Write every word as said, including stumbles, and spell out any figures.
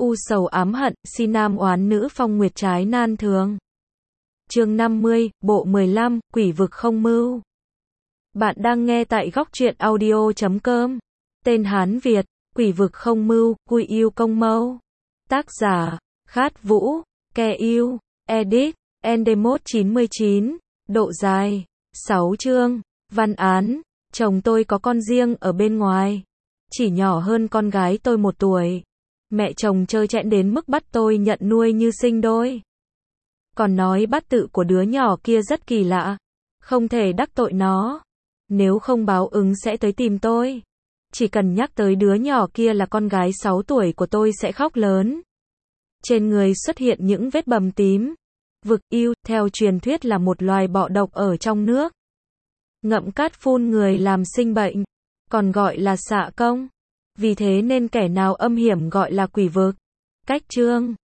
u sầu ám hận, si nam oán nữ phong nguyệt trái nan thường. Chương năm mươi, bộ mười lăm, quỷ vực không mưu. Bạn đang nghe tại góc truyện audio chấm com. Tên Hán Việt, quỷ vực không mưu, cui yêu công mâu. Tác giả, Khát Vũ, Ke yêu, edit, Endemot chín mươi chín, độ dài, sáu chương, văn án, chồng tôi có con riêng ở bên ngoài, chỉ nhỏ hơn con gái tôi một tuổi. Mẹ chồng trơ trẽn đến mức bắt tôi nhận nuôi như sinh đôi. Còn nói bát tự của đứa nhỏ kia rất kỳ lạ, không thể đắc tội nó, nếu không báo ứng sẽ tới tìm tôi. Chỉ cần nhắc tới đứa nhỏ kia là con gái sáu tuổi của tôi sẽ khóc lớn. Trên người xuất hiện những vết bầm tím. Vực yêu, theo truyền thuyết là một loài bọ độc ở trong nước. Ngậm cát phun người làm sinh bệnh, còn gọi là xạ công. Vì thế nên kẻ nào âm hiểm gọi là quỷ vực. Cách chương.